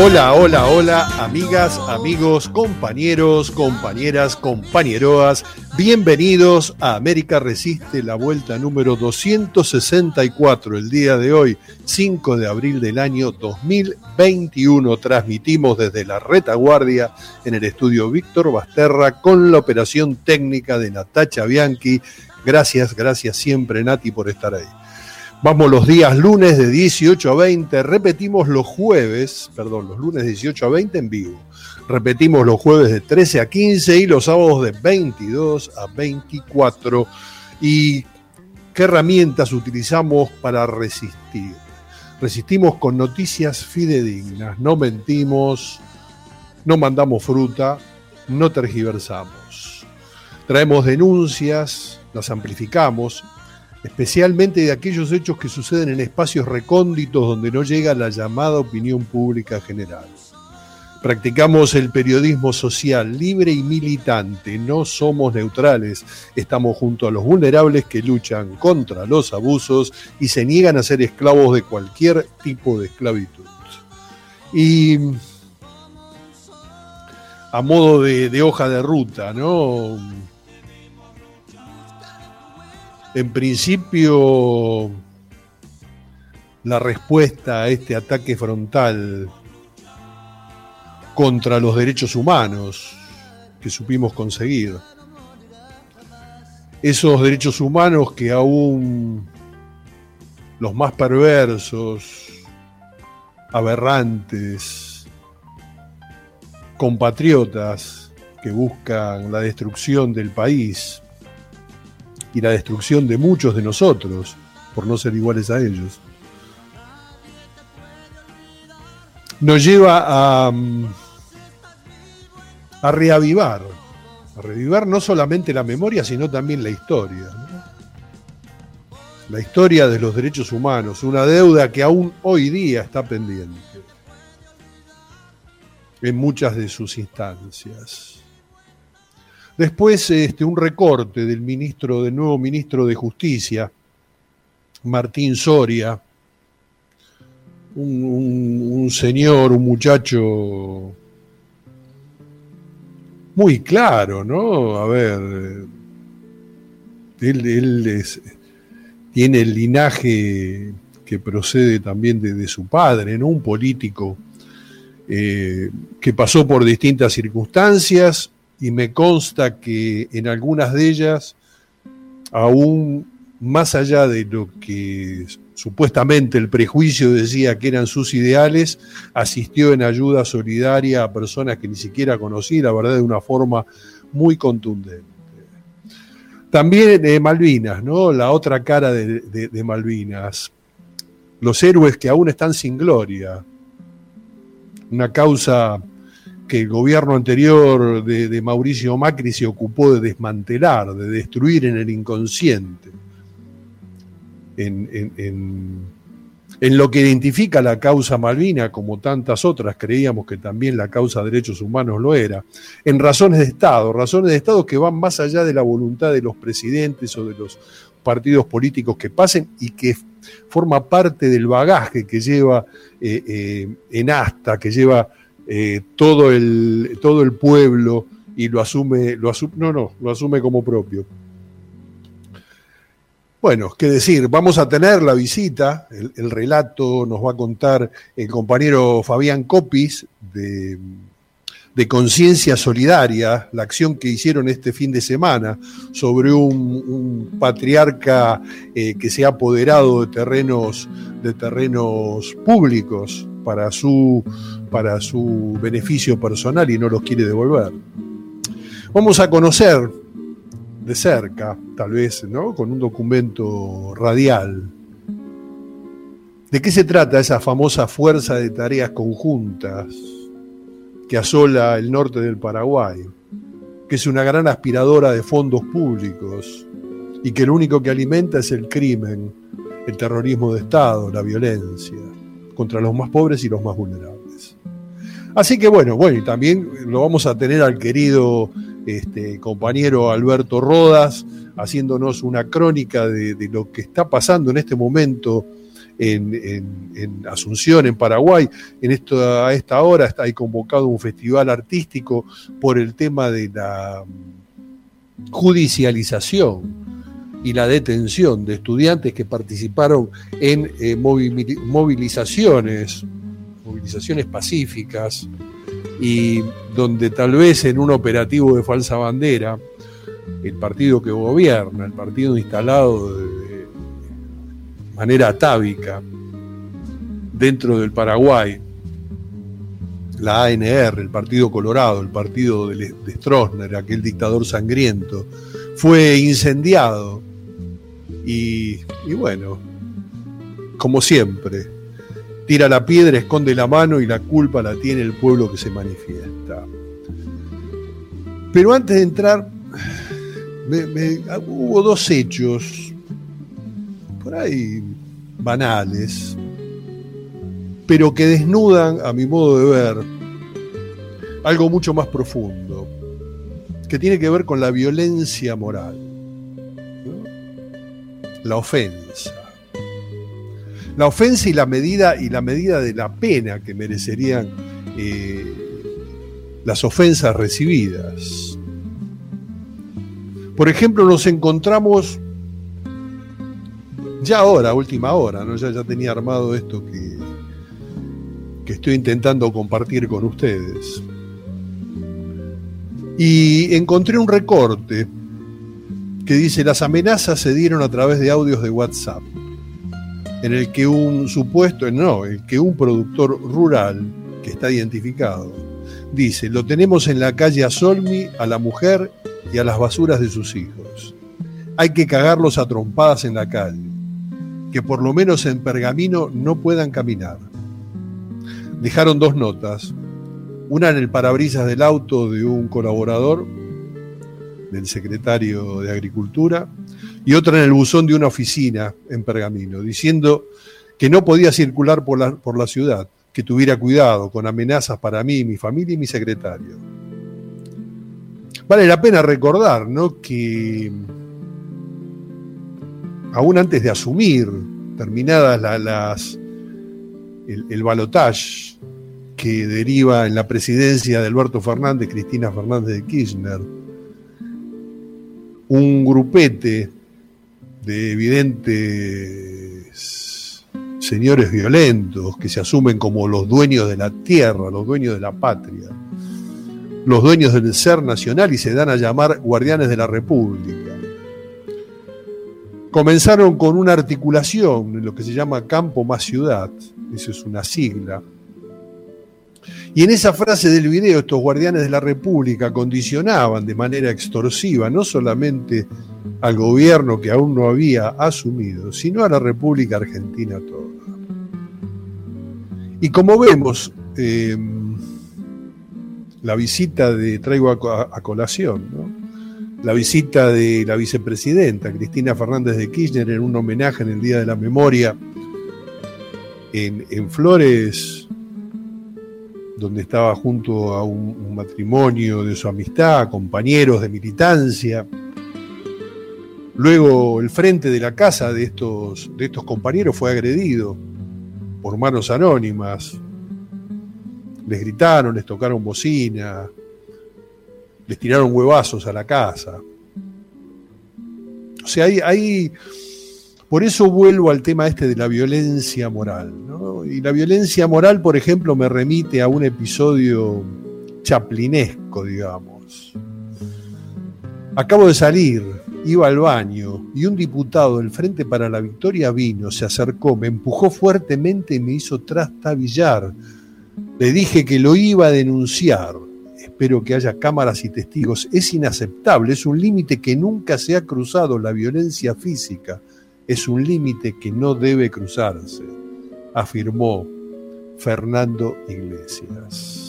Hola, hola, hola, amigas, amigos, compañeros, compañeras, compañeroas. Bienvenidos a América Resiste, la vuelta número 264, el día de hoy, 5 de abril del año 2021. Transmitimos desde la retaguardia en el estudio Víctor Basterra con la operación técnica de Natacha Bianchi. Gracias siempre, Nati, por estar ahí. Vamos los días lunes de 18 a 20, repetimos los lunes de 18 a 20 en vivo. Repetimos los jueves de 13 a 15 y los sábados de 22 a 24. ¿Y qué herramientas utilizamos para resistir? Resistimos con noticias fidedignas, no mentimos, no mandamos fruta, no tergiversamos. Traemos denuncias, las amplificamos, especialmente de aquellos hechos que suceden en espacios recónditos donde no llega la llamada opinión pública general. Practicamos el periodismo social libre y militante, no somos neutrales, estamos junto a los vulnerables que luchan contra los abusos y se niegan a ser esclavos de cualquier tipo de esclavitud. Y a modo de hoja de ruta, ¿no? En principio, la respuesta a este ataque frontal contra los derechos humanos que supimos conseguir, esos derechos humanos que aún los más perversos, aberrantes, compatriotas que buscan la destrucción del país y la destrucción de muchos de nosotros por no ser iguales a ellos, nos lleva a reavivar no solamente la memoria, sino también la historia, ¿no? La historia de los derechos humanos, una deuda que aún hoy día está pendiente en muchas de sus instancias. Después un recorte del nuevo ministro de Justicia, Martín Soria, un señor, un muchacho muy claro, ¿no? A ver, él tiene el linaje que procede también de su padre, ¿no? Un político que pasó por distintas circunstancias, y me consta que en algunas de ellas, aún más allá de lo que supuestamente el prejuicio decía que eran sus ideales, asistió en ayuda solidaria a personas que ni siquiera conocí, la verdad, de una forma muy contundente. También Malvinas, ¿no? La otra cara de Malvinas. Los héroes que aún están sin gloria. Una causa que el gobierno anterior de Mauricio Macri se ocupó de desmantelar, de destruir en el inconsciente, en lo que identifica la causa Malvina, como tantas otras, creíamos que también la causa de derechos humanos lo era, en razones de Estado que van más allá de la voluntad de los presidentes o de los partidos políticos que pasen y que forma parte del bagaje que lleva en asta, que lleva todo el pueblo y lo asume como propio. Bueno, qué decir, vamos a tener la visita, el relato nos va a contar el compañero Fabián Copis de Conciencia Solidaria, la acción que hicieron este fin de semana sobre un patriarca que se ha apoderado de terrenos públicos para su beneficio personal y no los quiere devolver. Vamos a conocer de cerca, tal vez, ¿no? Con un documento radial, de qué se trata esa famosa fuerza de tareas conjuntas que asola el norte del Paraguay, que es una gran aspiradora de fondos públicos y que lo único que alimenta es el crimen, el terrorismo de Estado, la violencia contra los más pobres y los más vulnerables. Así que bueno, y también lo vamos a tener al querido compañero Alberto Rodas haciéndonos una crónica de lo que está pasando en este momento en Asunción, en Paraguay. A esta hora está ahí convocado un festival artístico por el tema de la judicialización y la detención de estudiantes que participaron en movilizaciones pacíficas, y donde tal vez en un operativo de falsa bandera, el partido que gobierna, el partido instalado de manera atávica dentro del Paraguay, la ANR, el Partido Colorado, el partido de Stroessner, aquel dictador sangriento, fue incendiado y bueno, como siempre, tira la piedra, esconde la mano y la culpa la tiene el pueblo que se manifiesta. Pero antes de entrar, hubo dos hechos por ahí banales, pero que desnudan, a mi modo de ver, algo mucho más profundo, que tiene que ver con la violencia moral, ¿no? La ofensa y la medida de la pena que merecerían las ofensas recibidas. Por ejemplo, nos encontramos ya ahora, última hora, ¿no? Ya tenía armado esto que estoy intentando compartir con ustedes. Y encontré un recorte que dice: las amenazas se dieron a través de audios de WhatsApp, en el que un productor rural, que está identificado, dice: lo tenemos en la calle a Solmi, a la mujer y a las basuras de sus hijos. Hay que cagarlos a trompadas en la calle, que por lo menos en Pergamino no puedan caminar. Dejaron dos notas, una en el parabrisas del auto de un colaborador del secretario de Agricultura y otra en el buzón de una oficina en Pergamino, diciendo que no podía circular por la ciudad, que tuviera cuidado, con amenazas para mí, mi familia y mi secretario. Vale la pena recordar, ¿no?, que aún antes de asumir, terminadas el balotaje que deriva en la presidencia de Alberto Fernández, Cristina Fernández de Kirchner, un grupete de evidentes señores violentos que se asumen como los dueños de la tierra, los dueños de la patria, los dueños del ser nacional, y se dan a llamar guardianes de la República. Comenzaron con una articulación en lo que se llama Campo más Ciudad, eso es una sigla. Y en esa frase del video, estos guardianes de la República condicionaban de manera extorsiva no solamente al gobierno que aún no había asumido, sino a la República Argentina toda. Y como vemos, la visita traigo a colación, ¿no?, la visita de la vicepresidenta Cristina Fernández de Kirchner en un homenaje en el Día de la Memoria en Flores, donde estaba junto a un matrimonio de su amistad, compañeros de militancia. Luego el frente de la casa de estos compañeros fue agredido por manos anónimas. Les gritaron, les tocaron bocina, les tiraron huevazos a la casa. O sea, por eso vuelvo al tema este de la violencia moral, ¿no? Y la violencia moral, por ejemplo, me remite a un episodio chaplinesco, digamos. Acabo de salir, iba al baño, y un diputado del Frente para la Victoria vino, se acercó, me empujó fuertemente y me hizo trastabillar. Le dije que lo iba a denunciar. Espero que haya cámaras y testigos. Es inaceptable, es un límite que nunca se ha cruzado. La violencia física es un límite que no debe cruzarse, afirmó Fernando Iglesias.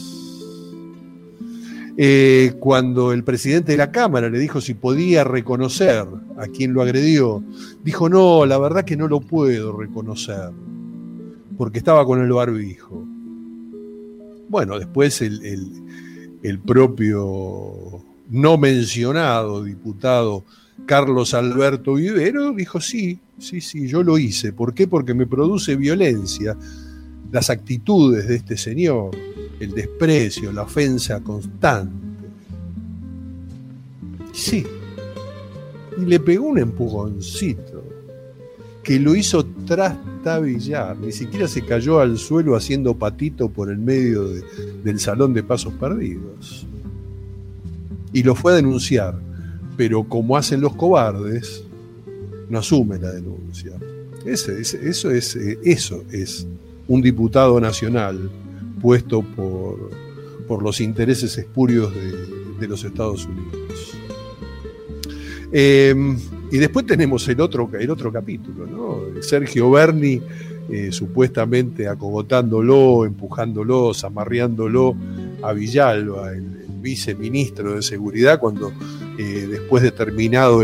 Cuando el presidente de la Cámara le dijo si podía reconocer a quien lo agredió, dijo: no, la verdad que no lo puedo reconocer, porque estaba con el barbijo. Bueno, después el propio no mencionado diputado Carlos Alberto Vivero, dijo sí, yo lo hice. ¿Por qué? Porque me produce violencia las actitudes de este señor, el desprecio, la ofensa constante. Sí, y le pegó un empujoncito que lo hizo trastabillar, ni siquiera se cayó al suelo haciendo patito por el medio del salón de pasos perdidos. Y lo fue a denunciar, pero como hacen los cobardes, no asume la denuncia. Eso es un diputado nacional puesto por los intereses espurios de los Estados Unidos. Y después tenemos el otro capítulo, ¿no? Sergio Berni supuestamente acogotándolo, empujándolo, zamarreándolo a Villalba, el viceministro de Seguridad, cuando después de terminado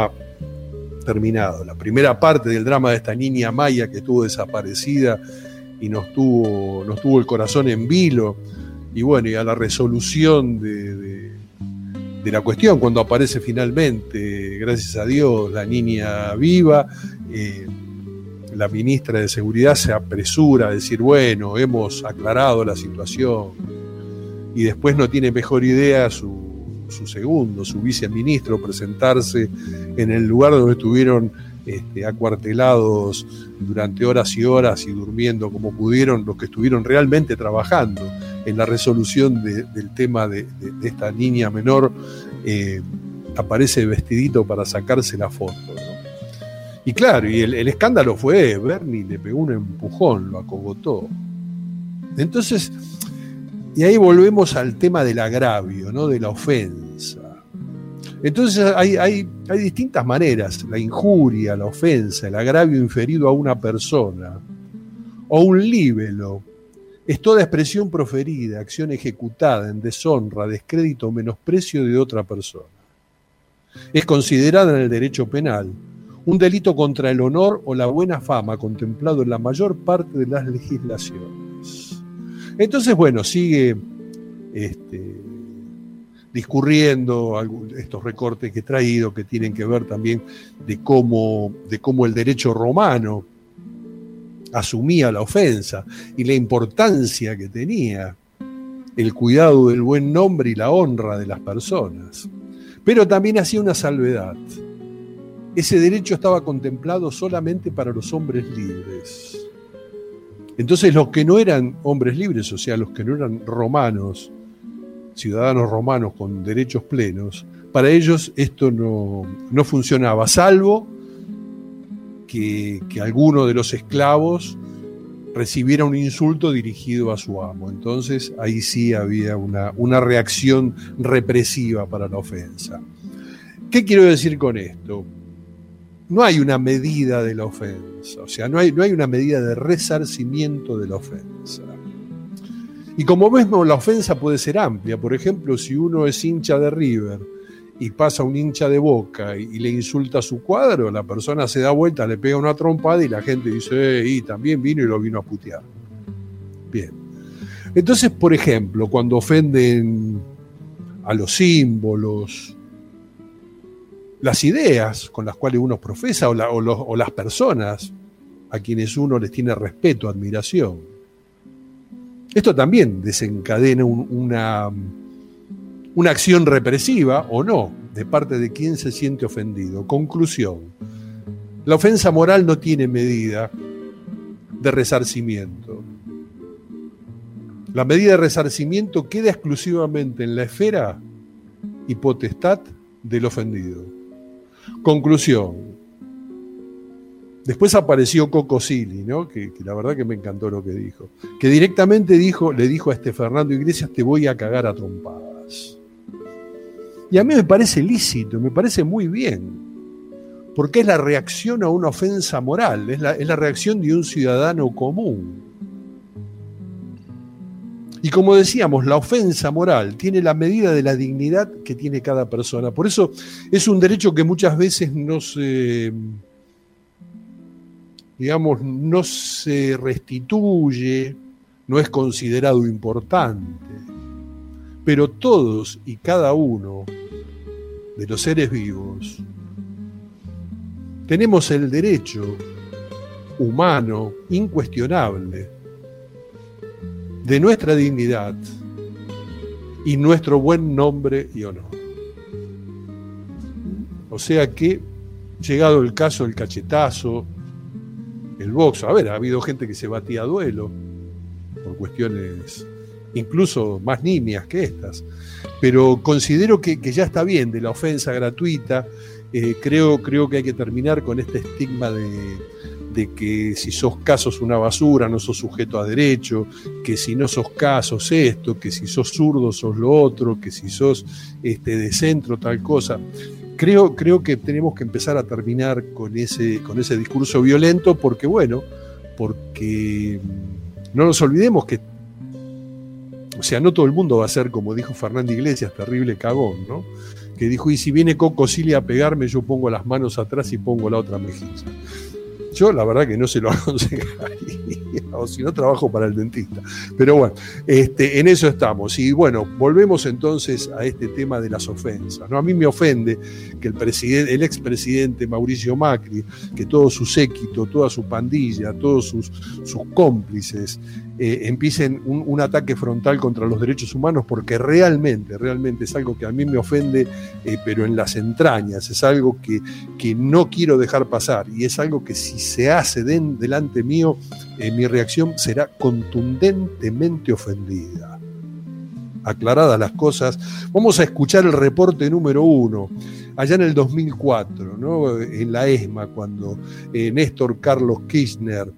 la primera parte del drama de esta niña Maya que estuvo desaparecida y nos tuvo el corazón en vilo, y bueno, y a la resolución de la cuestión, cuando aparece finalmente, gracias a Dios, la niña viva, la ministra de Seguridad se apresura a decir, bueno, hemos aclarado la situación, y después no tiene mejor idea su viceministro, presentarse en el lugar donde estuvieron acuartelados durante horas y horas y durmiendo como pudieron los que estuvieron realmente trabajando en la resolución del tema de esta niña menor. Aparece vestidito para sacarse la foto, ¿no? Y claro, y el escándalo fue, Berni le pegó un empujón, lo acogotó. Entonces, y ahí volvemos al tema del agravio, ¿no? De la ofensa. Entonces hay distintas maneras: la injuria, la ofensa, el agravio inferido a una persona, o un libelo. Es toda expresión proferida, acción ejecutada en deshonra, descrédito o menosprecio de otra persona. Es considerada en el derecho penal un delito contra el honor o la buena fama contemplado en la mayor parte de las legislaciones. Entonces, bueno, sigue discurriendo estos recortes que he traído, que tienen que ver también de cómo el derecho romano asumía la ofensa y la importancia que tenía el cuidado del buen nombre y la honra de las personas. Pero también hacía una salvedad. Ese derecho estaba contemplado solamente para los hombres libres. Entonces los que no eran hombres libres, o sea, los que no eran romanos, ciudadanos romanos con derechos plenos, para ellos esto no funcionaba, salvo que alguno de los esclavos recibiera un insulto dirigido a su amo. Entonces ahí sí había una reacción represiva para la ofensa. ¿Qué quiero decir con esto? No hay una medida de la ofensa, o sea, no hay una medida de resarcimiento de la ofensa. Y como vemos, la ofensa puede ser amplia. Por ejemplo, si uno es hincha de River y pasa un hincha de Boca y le insulta a su cuadro, la persona se da vuelta, le pega una trompada y la gente dice, y también vino y lo vino a putear. Bien. Entonces, por ejemplo, cuando ofenden a los símbolos, las ideas con las cuales uno profesa o las personas a quienes uno les tiene respeto, admiración, esto también desencadena una acción represiva o no, de parte de quien se siente ofendido. Conclusión: la ofensa moral no tiene medida de resarcimiento. La medida de resarcimiento queda exclusivamente en la esfera y potestad del ofendido. Conclusión: después apareció Coco Silly, ¿no? Que la verdad que me encantó lo que dijo. Que directamente le dijo a Fernando Iglesias, te voy a cagar a trompadas. Y a mí me parece lícito, me parece muy bien, porque es la reacción a una ofensa moral, es la reacción de un ciudadano común. Y como decíamos, la ofensa moral tiene la medida de la dignidad que tiene cada persona. Por eso es un derecho que muchas veces no se restituye, no es considerado importante. Pero todos y cada uno de los seres vivos tenemos el derecho humano, incuestionable, de nuestra dignidad y nuestro buen nombre y honor. O sea que, llegado el caso del cachetazo, el boxeo, a ver, ha habido gente que se batía a duelo por cuestiones incluso más nimias que estas, pero considero que ya está bien de la ofensa gratuita. Creo que hay que terminar con este estigma de que si sos caso sos una basura, no sos sujeto a derecho, que si no sos caso sos esto, que si sos zurdo sos lo otro, que si sos de centro tal cosa. Creo que tenemos que empezar a terminar con ese discurso violento, porque no nos olvidemos que, o sea, no todo el mundo va a ser, como dijo Fernando Iglesias, terrible cagón, ¿no? Que dijo, y si viene Coco Silly a pegarme, yo pongo las manos atrás y pongo la otra mejilla. Yo la verdad que no se lo aconsejaría, o si no trabajo para el dentista. Pero bueno, en eso estamos. Y bueno, volvemos entonces a este tema de las ofensas, ¿no? A mí me ofende que el expresidente Mauricio Macri, que todo su séquito, toda su pandilla, todos sus cómplices empiecen un ataque frontal contra los derechos humanos, porque realmente es algo que a mí me ofende, pero en las entrañas, es algo que no quiero dejar pasar, y es algo que si se hace delante mío, mi reacción será contundentemente ofendida. Aclaradas las cosas, vamos a escuchar el reporte número 1, allá en el 2004, ¿no? En la ESMA, cuando Néstor Carlos Kirchner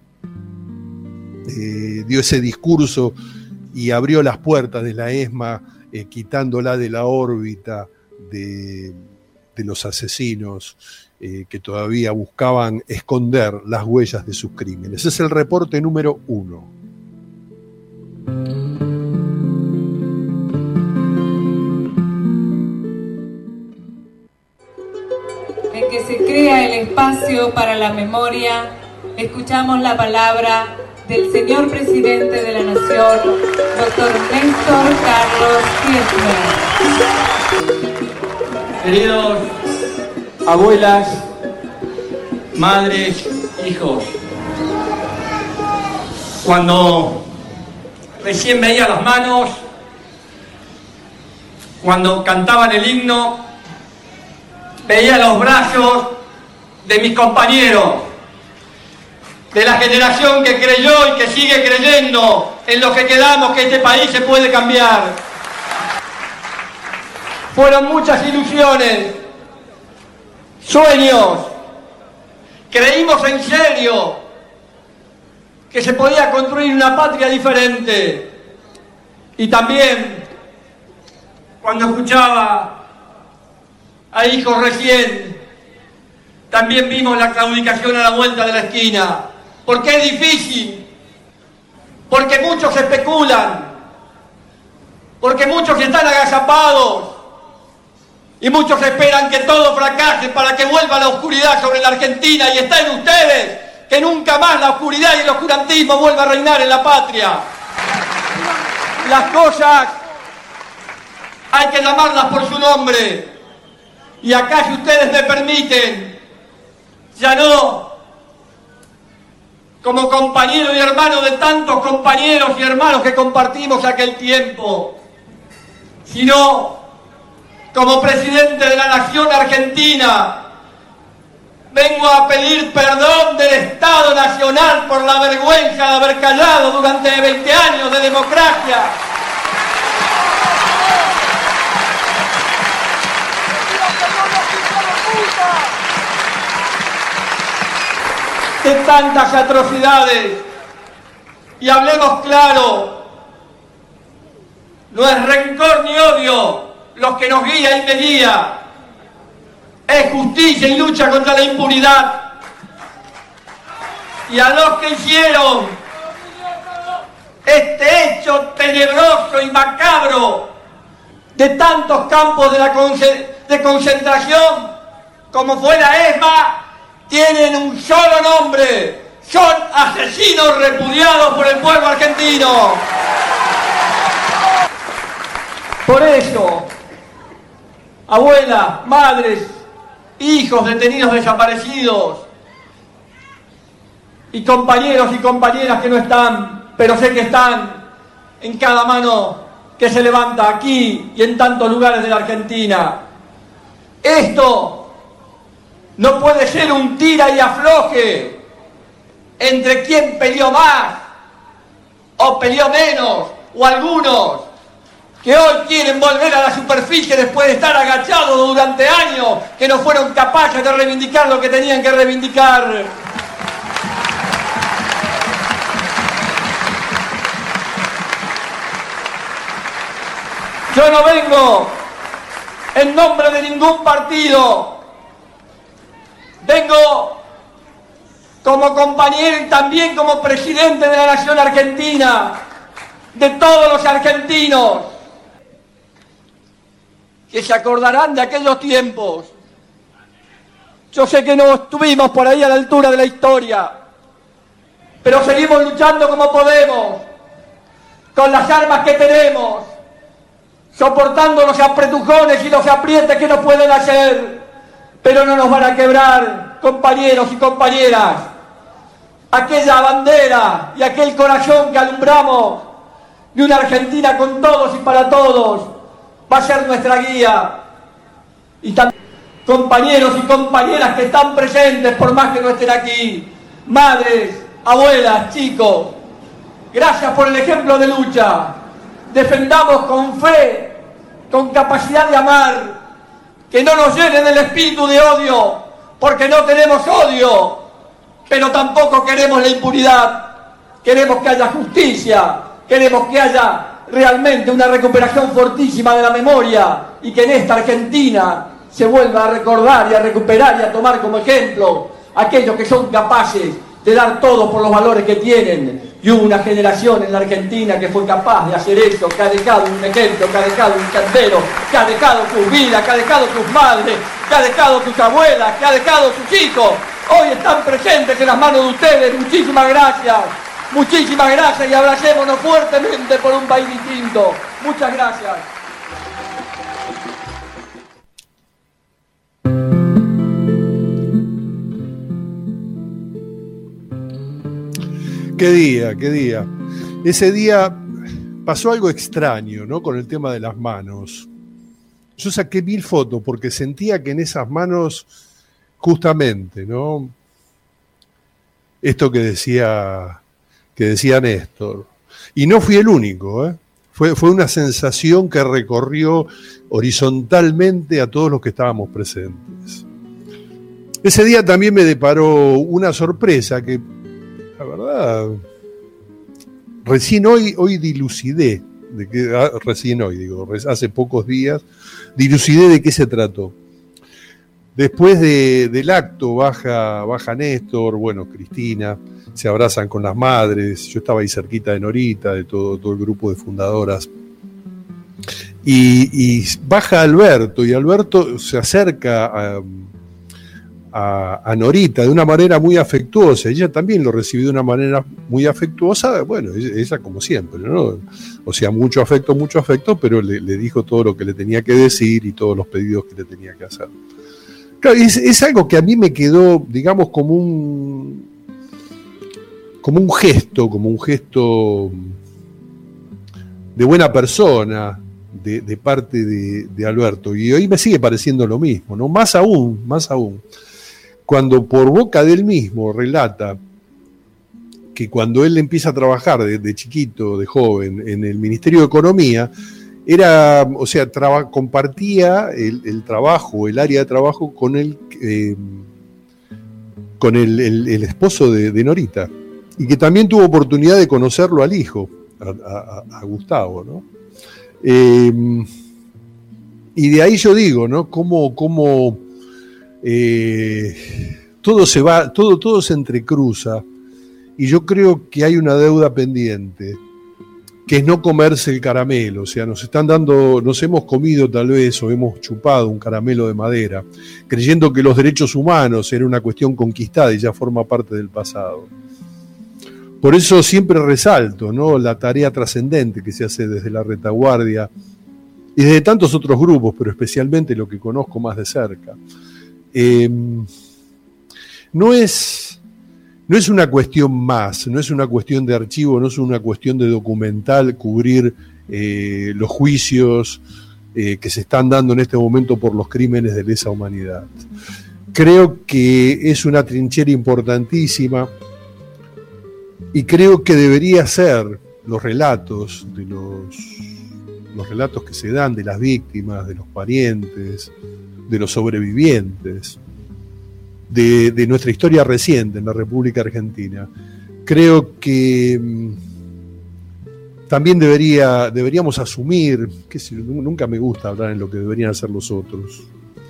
dio ese discurso y abrió las puertas de la ESMA, quitándola de la órbita de los asesinos que todavía buscaban esconder las huellas de sus crímenes. Es el reporte número 1. En que se crea el espacio para la memoria, escuchamos la palabra del señor presidente de la Nación, doctor Néstor Carlos Kirchner. Queridos abuelas, madres, hijos, cuando recién veía las manos, cuando cantaban el himno, veía los brazos de mis compañeros, de la generación que creyó y que sigue creyendo en lo que quedamos, que este país se puede cambiar. Fueron muchas ilusiones, sueños. Creímos en serio que se podía construir una patria diferente. Y también, cuando escuchaba a hijos recién, también vimos la claudicación a la vuelta de la esquina. Porque es difícil, porque muchos especulan, porque muchos están agazapados y muchos esperan que todo fracase para que vuelva la oscuridad sobre la Argentina, y está en ustedes que nunca más la oscuridad y el oscurantismo vuelva a reinar en la patria. Las cosas hay que llamarlas por su nombre, y acá, si ustedes me permiten, ya no como compañero y hermano de tantos compañeros y hermanos que compartimos aquel tiempo, sino como presidente de la Nación Argentina, vengo a pedir perdón del Estado Nacional por la vergüenza de haber callado durante 20 años de democracia. De tantas atrocidades. Y hablemos claro, no es rencor ni odio los que nos guía y me guía, es justicia y lucha contra la impunidad. Y a los que hicieron este hecho tenebroso y macabro de tantos campos de concentración como fue la ESMA, tienen un solo nombre: son asesinos repudiados por el pueblo argentino. Por eso, abuelas, madres, hijos detenidos desaparecidos, y compañeros y compañeras que no están, pero sé que están en cada mano que se levanta aquí y en tantos lugares de la Argentina. Esto no puede ser un tira y afloje entre quién peleó más o peleó menos, o algunos que hoy quieren volver a la superficie después de estar agachados durante años, que no fueron capaces de reivindicar lo que tenían que reivindicar. Yo no vengo en nombre de ningún partido, vengo como compañero y también como presidente de la Nación Argentina, de todos los argentinos, que se acordarán de aquellos tiempos. Yo sé que no estuvimos por ahí a la altura de la historia, pero seguimos luchando como podemos, con las armas que tenemos, soportando los apretujones y los aprietes que nos pueden hacer, pero no nos van a quebrar, compañeros y compañeras. Aquella bandera y aquel corazón que alumbramos de una Argentina con todos y para todos va a ser nuestra guía. Y también compañeros y compañeras que están presentes por más que no estén aquí, madres, abuelas, chicos, gracias por el ejemplo de lucha. Defendamos con fe, con capacidad de amar, que no nos llenen el espíritu de odio, porque no tenemos odio, pero tampoco queremos la impunidad. Queremos que haya justicia, queremos que haya realmente una recuperación fortísima de la memoria y que en esta Argentina se vuelva a recordar y a recuperar y a tomar como ejemplo aquellos que son capaces de dar todo por los valores que tienen. Y hubo una generación en la Argentina que fue capaz de hacer eso, que ha dejado un ejemplo, que ha dejado un sendero, que ha dejado sus vidas, que ha dejado sus madres, que ha dejado sus abuelas, que ha dejado sus hijos. Hoy están presentes en las manos de ustedes. Muchísimas gracias y abracémonos fuertemente por un país distinto. Muchas gracias. Qué día, qué día. Ese día pasó algo extraño, ¿no? Con el tema de las manos. Yo saqué 1000 fotos porque sentía que en esas manos, justamente, ¿no? Esto que decía Néstor. Y no fui el único, ¿eh? Fue una sensación que recorrió horizontalmente a todos los que estábamos presentes. Ese día también me deparó una sorpresa que, la verdad, recién hoy dilucidé, hace pocos días, dilucidé de qué se trató. Después del acto baja Néstor, bueno, Cristina, se abrazan con las madres, yo estaba ahí cerquita de Norita, de todo el grupo de fundadoras, y baja Alberto, y Alberto se acerca a Norita de una manera muy afectuosa. Ella también lo recibió de una manera muy afectuosa, bueno, ella como siempre, ¿no? O sea, mucho afecto, pero le dijo todo lo que le tenía que decir y todos los pedidos que le tenía que hacer. Claro, es algo que a mí me quedó, digamos, como un gesto de buena persona de parte de Alberto, y hoy me sigue pareciendo lo mismo, ¿no? Más aún, cuando por boca de él mismo relata que cuando él empieza a trabajar de chiquito, de joven, en el Ministerio de Economía, compartía el trabajo, el área de trabajo con el esposo de Norita, y que también tuvo oportunidad de conocerlo al hijo, a Gustavo, ¿no? Y de ahí yo digo, ¿no? Cómo todo se va, todo se entrecruza, y yo creo que hay una deuda pendiente, que es no comerse el caramelo. O sea, nos hemos comido tal vez, o hemos chupado un caramelo de madera, creyendo que los derechos humanos era una cuestión conquistada y ya forma parte del pasado. Por eso siempre resalto, ¿no?, la tarea trascendente que se hace desde la retaguardia y desde tantos otros grupos, pero especialmente lo que conozco más de cerca. no es una cuestión más, no es una cuestión de archivo, no es una cuestión de documental cubrir los juicios que se están dando en este momento por los crímenes de lesa humanidad. Creo que es una trinchera importantísima y creo que debería ser los relatos de los relatos que se dan de las víctimas, de los parientes, de los sobrevivientes, de nuestra historia reciente en la República Argentina. Creo que también deberíamos asumir, nunca me gusta hablar en lo que deberían hacer los otros,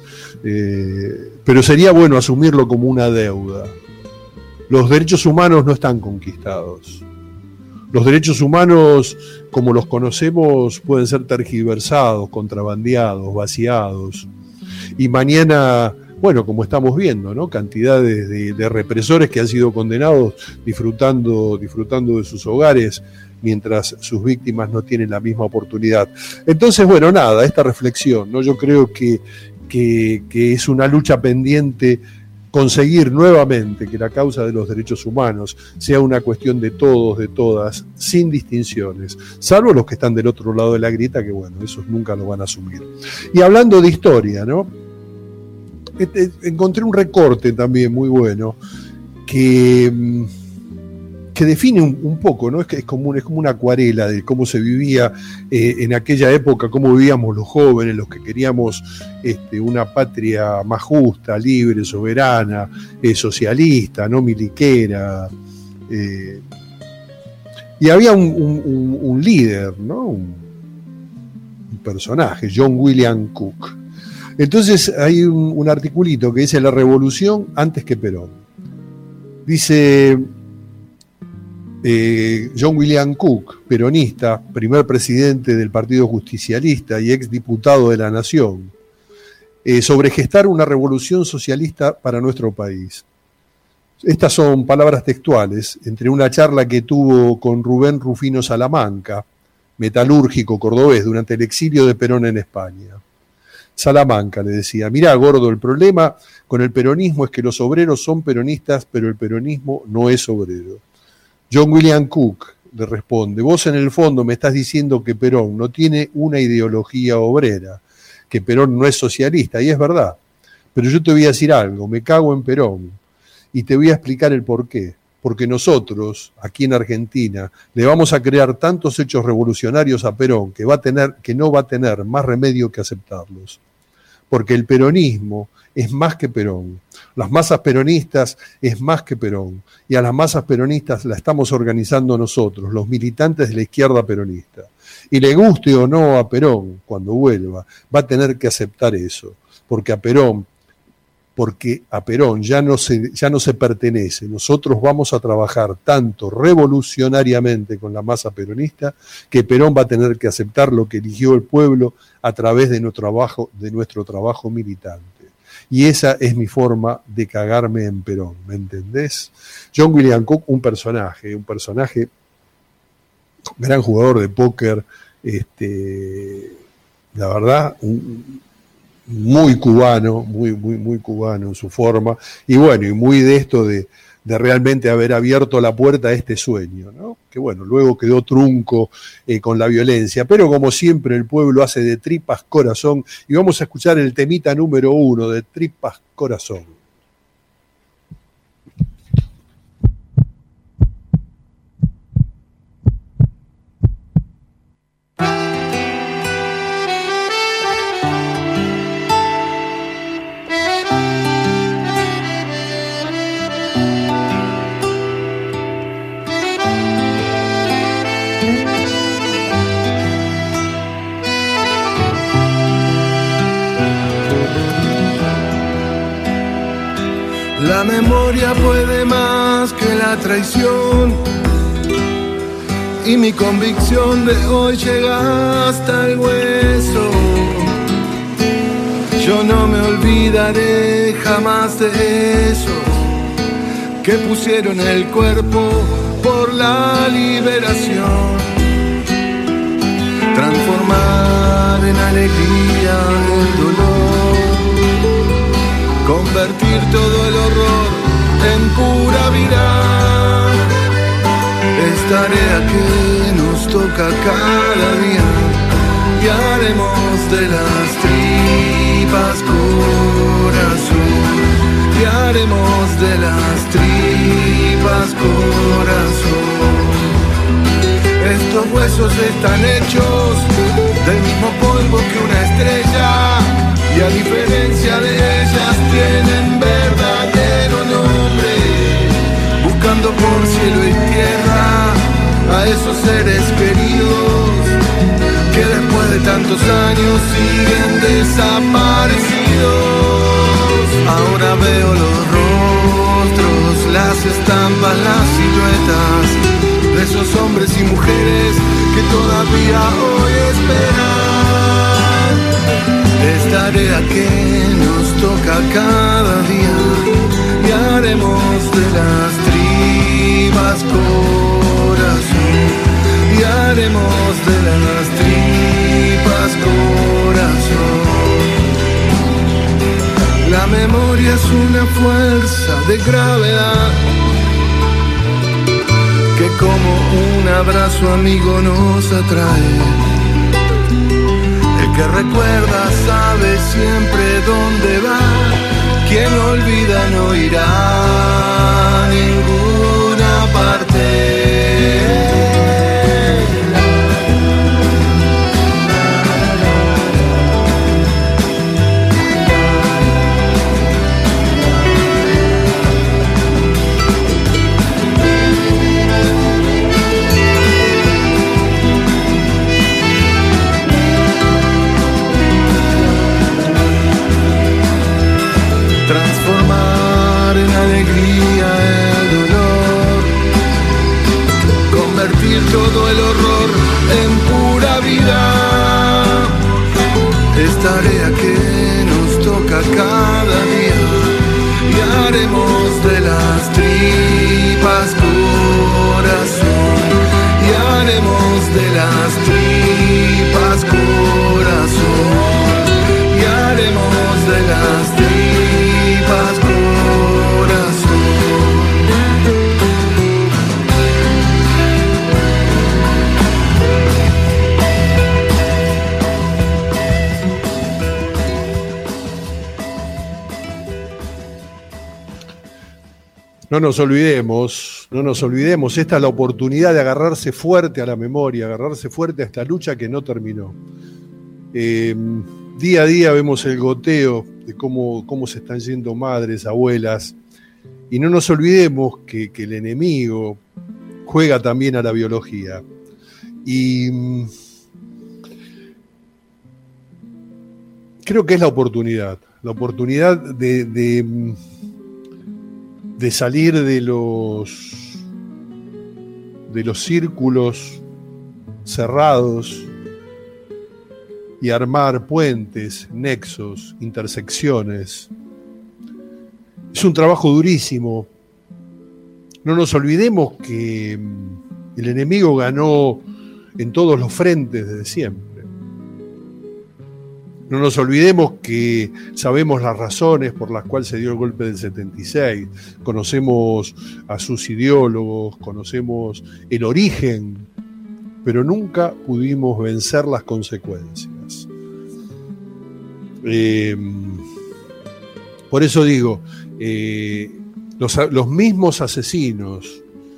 pero sería bueno asumirlo como una deuda. Los derechos humanos no están conquistados. Los derechos humanos, como los conocemos, pueden ser tergiversados, contrabandeados, vaciados. Y mañana, bueno, como estamos viendo, ¿no? Cantidades de represores que han sido condenados disfrutando de sus hogares mientras sus víctimas no tienen la misma oportunidad. Entonces, bueno, nada, esta reflexión, ¿no? Yo creo que es una lucha pendiente conseguir nuevamente que la causa de los derechos humanos sea una cuestión de todos, de todas, sin distinciones, salvo los que están del otro lado de la grieta, que bueno, esos nunca lo van a asumir. Y hablando de historia, ¿no? Encontré un recorte también muy bueno que define un poco, ¿no? Es como una acuarela de cómo se vivía en aquella época, cómo vivíamos los jóvenes, los que queríamos una patria más justa, libre, soberana, socialista, no miliquera. Y había un líder, ¿no? Un personaje, John William Cook. Entonces hay un articulito que dice la revolución antes que Perón. Dice John William Cook, peronista, primer presidente del Partido Justicialista y ex diputado de la Nación, sobre gestar una revolución socialista para nuestro país. Estas son palabras textuales entre una charla que tuvo con Rubén Rufino Salamanca, metalúrgico cordobés, durante el exilio de Perón en España. Salamanca le decía: mirá, gordo, el problema con el peronismo es que los obreros son peronistas, pero el peronismo no es obrero. John William Cook le responde: vos en el fondo me estás diciendo que Perón no tiene una ideología obrera, que Perón no es socialista, y es verdad. Pero yo te voy a decir algo, me cago en Perón, y te voy a explicar el porqué. Porque nosotros, aquí en Argentina, le vamos a crear tantos hechos revolucionarios a Perón que no va a tener más remedio que aceptarlos. Porque el peronismo es más que Perón. Las masas peronistas es más que Perón. Y a las masas peronistas la estamos organizando nosotros, los militantes de la izquierda peronista. Y le guste o no a Perón, cuando vuelva, va a tener que aceptar eso. Porque a Perón ya no se pertenece. Nosotros vamos a trabajar tanto revolucionariamente con la masa peronista que Perón va a tener que aceptar lo que eligió el pueblo a través de nuestro trabajo militante. Y esa es mi forma de cagarme en Perón, ¿me entendés? John William Cook, un personaje, gran jugador de póker, la verdad, muy cubano, muy cubano en su forma, y bueno, y muy de esto de realmente haber abierto la puerta a este sueño, ¿no? Que bueno, luego quedó trunco con la violencia, pero como siempre el pueblo hace de tripas corazón, y vamos a escuchar el temita número 1 de Tripas Corazón. La memoria puede más que la traición, y mi convicción de hoy llega hasta el hueso. Yo no me olvidaré jamás de esos que pusieron el cuerpo por la liberación. Transformar en alegría el dolor, convertir convertir todo el horror en pura vida. Es tarea que nos toca cada día y haremos de las tripas corazón, y haremos de las tripas corazón. Estos huesos están hechos del mismo polvo que una estrella, y a diferencia de ellas tienen verdadero nombre, buscando por cielo y tierra a esos seres queridos que después de tantos años siguen desaparecidos. Ahora veo los rostros, las estampas, las siluetas de esos hombres y mujeres que todavía hoy esperan. Es tarea que nos toca cada día y haremos de las tripas corazón, y haremos de las tripas corazón. La memoria es una fuerza de gravedad que como un abrazo amigo nos atrae. El que recuerda sabe siempre dónde va, quien olvida no irá a ninguna parte. Transformar en alegría el dolor, convertir todo el horror en pura vida. Es tarea que nos toca cada día y haremos de las tripas corazón, y haremos de las tripas corazón, y haremos de las tripas corazón. No nos olvidemos, esta es la oportunidad de agarrarse fuerte a la memoria, agarrarse fuerte a esta lucha que no terminó. Día a día vemos el goteo de cómo se están yendo madres, abuelas, y no nos olvidemos que el enemigo juega también a la biología. Y creo que es la oportunidad de salir de los círculos cerrados y armar puentes, nexos, intersecciones. Es un trabajo durísimo. No nos olvidemos que el enemigo ganó en todos los frentes desde siempre. No nos olvidemos que sabemos las razones por las cuales se dio el golpe del 76, conocemos a sus ideólogos, conocemos el origen, pero nunca pudimos vencer las consecuencias. Por eso digo, los mismos asesinos,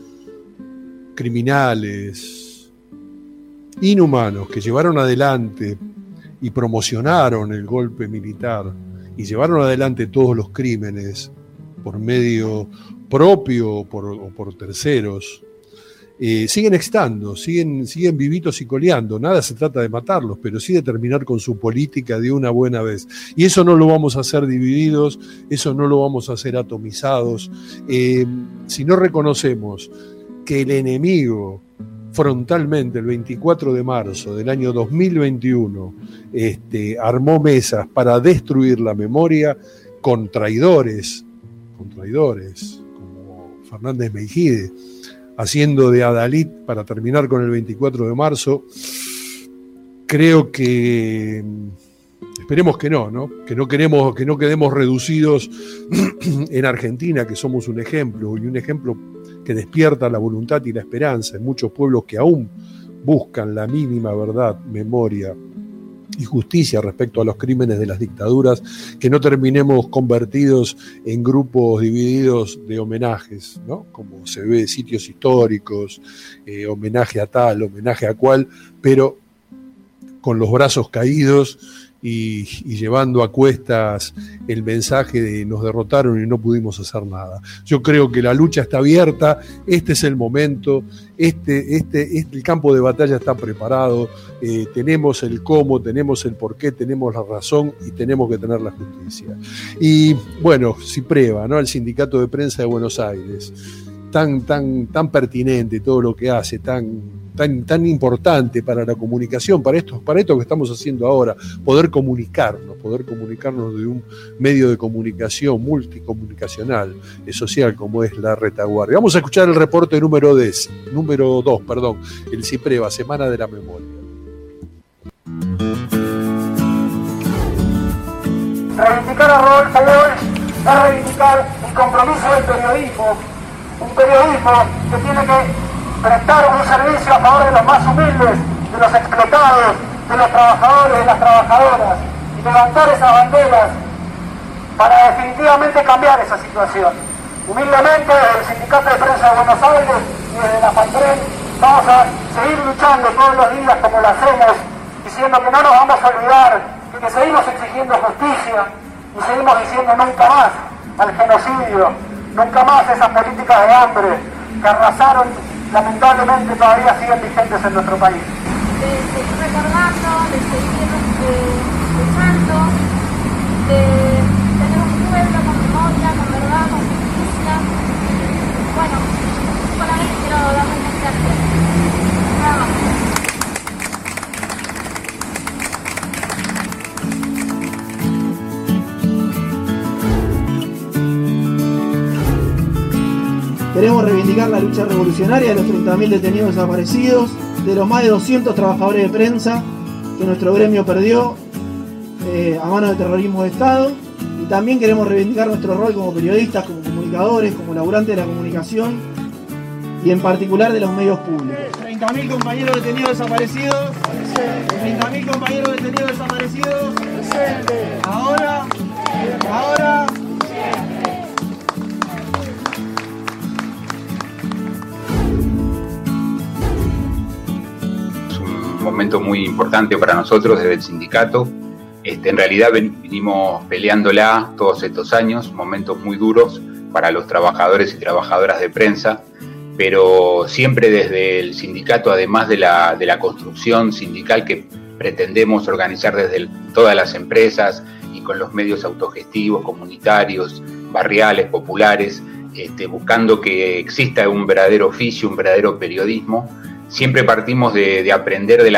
criminales, inhumanos que llevaron adelante y promocionaron el golpe militar y llevaron adelante todos los crímenes por medio propio o por terceros, siguen estando, siguen vivitos y coleando. Nada se trata de matarlos, pero sí de terminar con su política de una buena vez. Y eso no lo vamos a hacer divididos, eso no lo vamos a hacer atomizados. Si no reconocemos que el enemigo frontalmente el 24 de marzo del año 2021 armó mesas para destruir la memoria con traidores como Fernández Meijide, haciendo de adalid para terminar con el 24 de marzo, creo que Esperemos que no, ¿no? Que no quedemos reducidos en Argentina, que somos un ejemplo, y un ejemplo que despierta la voluntad y la esperanza en muchos pueblos que aún buscan la mínima verdad, memoria y justicia respecto a los crímenes de las dictaduras, que no terminemos convertidos en grupos divididos de homenajes, ¿no? Como se ve, sitios históricos, homenaje a tal, homenaje a cual, pero con los brazos caídos y llevando a cuestas el mensaje de nos derrotaron y no pudimos hacer nada. Yo creo que la lucha está abierta, este es el momento, el campo de batalla está preparado, tenemos el cómo, tenemos el porqué, tenemos la razón y tenemos que tener la justicia. Y bueno, CIPREVA, ¿no? El Sindicato de Prensa de Buenos Aires, tan pertinente todo lo que hace, tan importante para la comunicación, para esto que estamos haciendo ahora, poder comunicarnos de un medio de comunicación multicomunicacional, social como es la Retaguardia. Vamos a escuchar el reporte número 2, el CIPREVA, Semana de la Memoria. Reivindicar a Rodolfo Walsh es reivindicar el compromiso del periodismo, un periodismo que tiene que prestar un servicio a favor de los más humildes, de los explotados, de los trabajadores, de las trabajadoras, y levantar esas banderas para definitivamente cambiar esa situación. Humildemente, desde el Sindicato de Prensa de Buenos Aires y desde la FAIPREN vamos a seguir luchando todos los días como lo hacemos, diciendo que no nos vamos a olvidar, que seguimos exigiendo justicia y seguimos diciendo nunca más al genocidio, nunca más esas políticas de hambre que arrasaron, lamentablemente todavía siguen vigentes en nuestro país. De seguir recordando, de seguir luchando, de tener un pueblo con memoria, con verdad, con justicia. Bueno, solamente quiero darles las gracias. Nada más. Queremos reivindicar la lucha revolucionaria de los 30.000 detenidos desaparecidos, de los más de 200 trabajadores de prensa que nuestro gremio perdió a manos del terrorismo de Estado, y también queremos reivindicar nuestro rol como periodistas, como comunicadores, como laburantes de la comunicación y en particular de los medios públicos. 30.000 compañeros detenidos desaparecidos, 30.000 compañeros detenidos desaparecidos, ahora. Momento muy importante para nosotros desde el sindicato. En realidad vinimos peleándola todos estos años, momentos muy duros para los trabajadores y trabajadoras de prensa, pero siempre desde el sindicato, además de la construcción sindical que pretendemos organizar desde todas las empresas y con los medios autogestivos, comunitarios, barriales, populares, buscando que exista un verdadero oficio, un verdadero periodismo. Siempre partimos de aprender de la